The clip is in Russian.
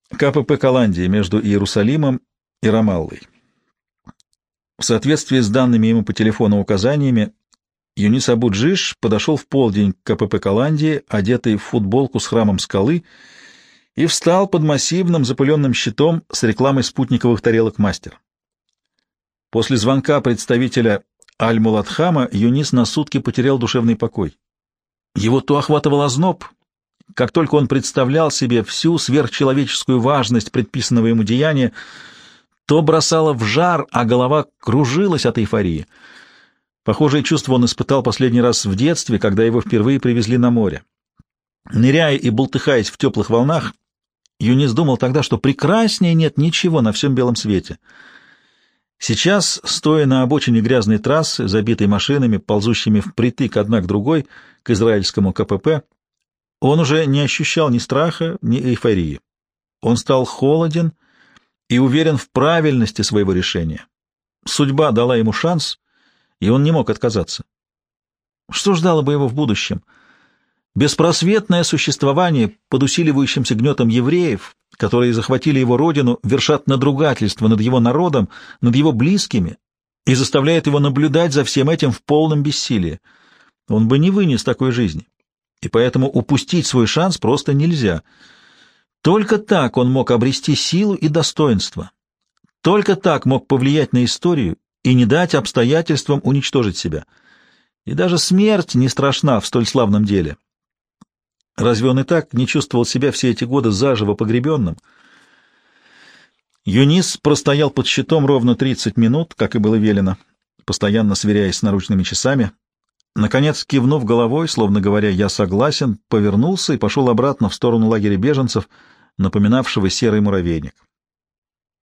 КПП Каландии между Иерусалимом и Рамаллой. В соответствии с данными ему по телефону указаниями, Юнис Абу-Джиш подошел в полдень к КПП Каландии, одетый в футболку с храмом скалы, и встал под массивным запыленным щитом с рекламой спутниковых тарелок «Мастер». После звонка представителя Аль-Муладхама Юнис на сутки потерял душевный покой. Его то охватывал озноб, как только он представлял себе всю сверхчеловеческую важность предписанного ему деяния, то бросало в жар, а голова кружилась от эйфории. Похожее чувство он испытал последний раз в детстве, когда его впервые привезли на море. Ныряя и бултыхаясь в теплых волнах, Юнис думал тогда, что прекраснее нет ничего на всем белом свете. Сейчас, стоя на обочине грязной трассы, забитой машинами, ползущими впритык одна к другой, к израильскому КПП, он уже не ощущал ни страха, ни эйфории. Он стал холоден и уверен в правильности своего решения. Судьба дала ему шанс, и он не мог отказаться. Что ждало бы его в будущем? Беспросветное существование под усиливающимся гнетом евреев, которые захватили его родину, вершат надругательство над его народом, над его близкими и заставляют его наблюдать за всем этим в полном бессилии. Он бы не вынес такой жизни, и поэтому упустить свой шанс просто нельзя. Только так он мог обрести силу и достоинство. Только так мог повлиять на историю и не дать обстоятельствам уничтожить себя. И даже смерть не страшна в столь славном деле. Разве он и так не чувствовал себя все эти годы заживо погребенным? Юнис простоял под щитом ровно 30 минут, как и было велено, постоянно сверяясь с наручными часами. Наконец, кивнув головой, словно говоря «я согласен», повернулся и пошел обратно в сторону лагеря беженцев, напоминавшего серый муравейник.